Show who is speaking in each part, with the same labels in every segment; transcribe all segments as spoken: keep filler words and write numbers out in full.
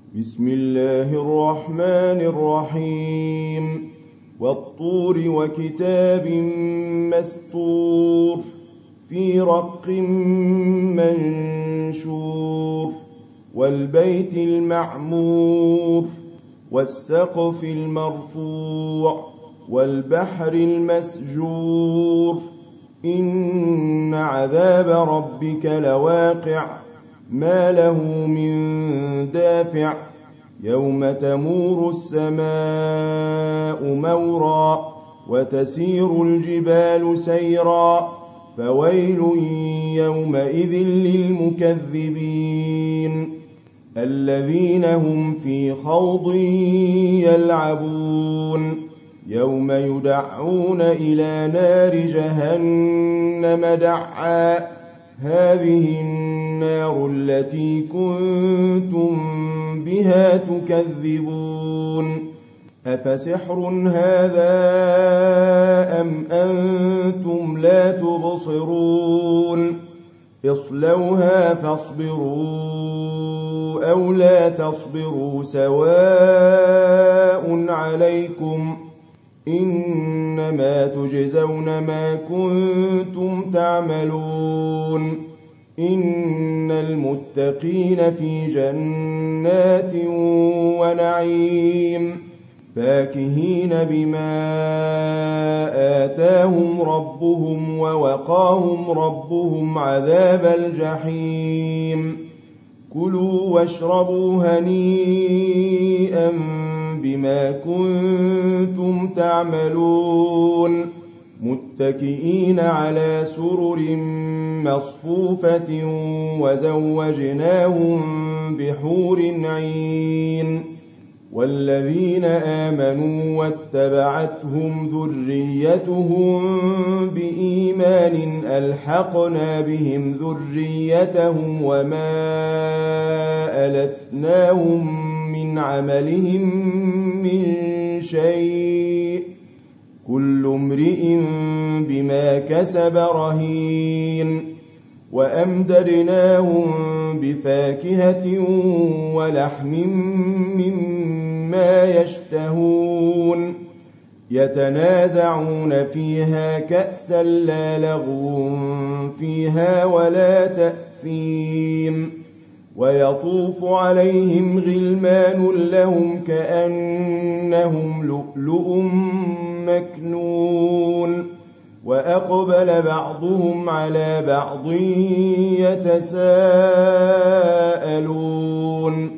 Speaker 1: بسم الله الرحمن الرحيم والطور وكتاب مسطور في رق منشور والبيت المعمور والسقف المرفوع والبحر المسجور إن عذاب ربك لواقع ما له من دافع يوم تمور السماء مورا وتسير الجبال سيرا فويل يومئذ للمكذبين الذين هم في خوض يلعبون يوم يدعون إلى نار جهنم دعا هذه النار التي كنتم بها تكذبون أفسحر هذا أم أنتم لا تبصرون اصلوها فاصبروا أو لا تصبروا سواء عليكم إنما تجزون ما كنتم تعملون إن المتقين في جنات ونعيم فاكهين بما آتاهم ربهم ووقاهم ربهم عذاب الجحيم كلوا واشربوا هنيئا بما كنتم تعملون متكئين على سرر مصفوفة وزوجناهم بحور عين والذين آمنوا واتبعتهم ذريتهم بإيمان ألحقنا بهم ذريتهم وما ألتناهم من عملهم من شيء كل امرئ بما كسب رهين وأمددناهم بفاكهة ولحم مما يشتهون يتنازعون فيها كأسا لا لغو فيها ولا تأثيم ويطوف عليهم غلمان لهم كأنهم لؤلؤ مكنون وأقبل بعضهم على بعض يتساءلون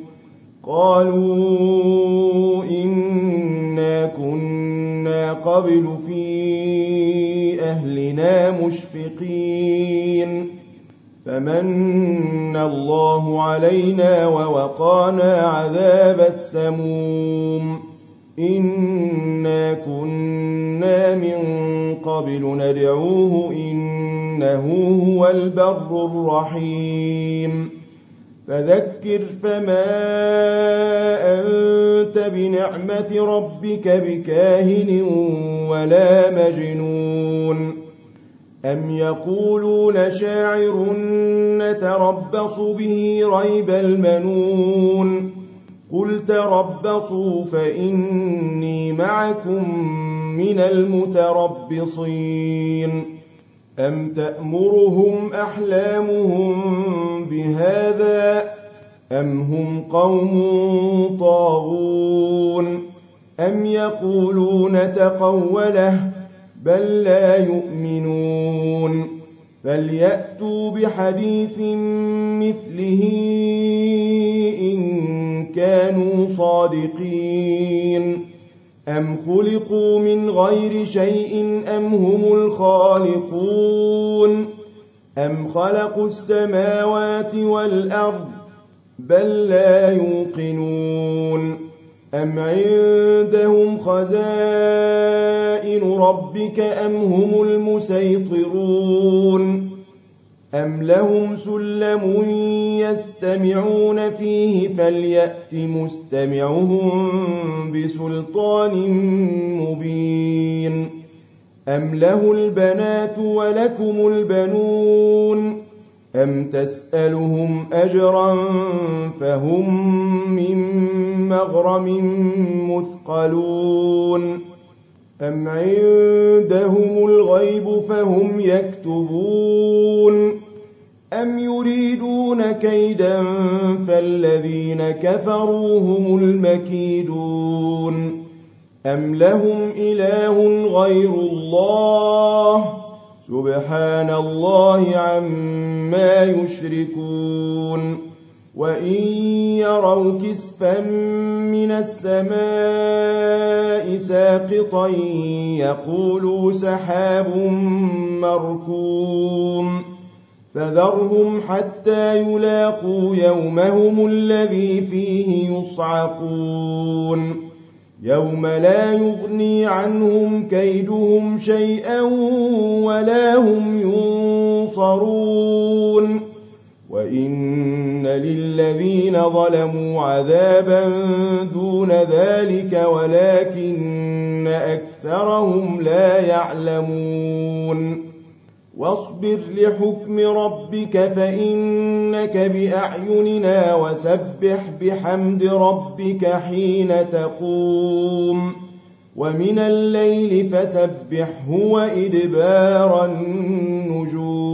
Speaker 1: قالوا إنا كنا قبل في أهلنا مشفقين فمن الله علينا ووقانا عذاب السموم إنا كنا من قبل ندعوه إنه هو البر الرحيم فذكر فما أنت بنعمة ربك بكاهن ولا مجنون أم يقولون شاعر نتربص به ريب المنون قل تربصوا فإني معكم من المتربصين أم تأمرهم أحلامهم بهذا أم هم قوم طاغون أم يقولون تقوله بل لا يؤمنون فليأتوا بحديث مثله إن كانوا صادقين أم خلقوا من غير شيء أم هم الخالقون أم خلقوا السماوات والأرض بل لا يوقنون أم عندهم خزائن ربك أم هم المسيطرون أم لهم سلم يستمعون فيه فليأت مستمعهم بسلطان مبين أم له البنات ولكم البنون أم تسألهم أجرا فهم من مغرم مثقلون أم عندهم الغيب فهم يكتبون أم يريدون كيدا فالذين كفروا هم المكيدون أم لهم إله غير الله سبحان الله عما يشركون وإن يروا كسفا من السماء ساقطا يقولوا سحاب مركوم فذرهم حتى يلاقوا يومهم الذي فيه يصعقون يوم لا يغني عنهم كيدهم شيئا ولا هم ينصرون وإن للذين ظلموا عذابا دون ذلك ولكن أكثرهم لا يعلمون واصبر لحكم ربك فإنك بأعيننا وسبح بحمد ربك حين تقوم ومن الليل فسبحه وإدبار النجوم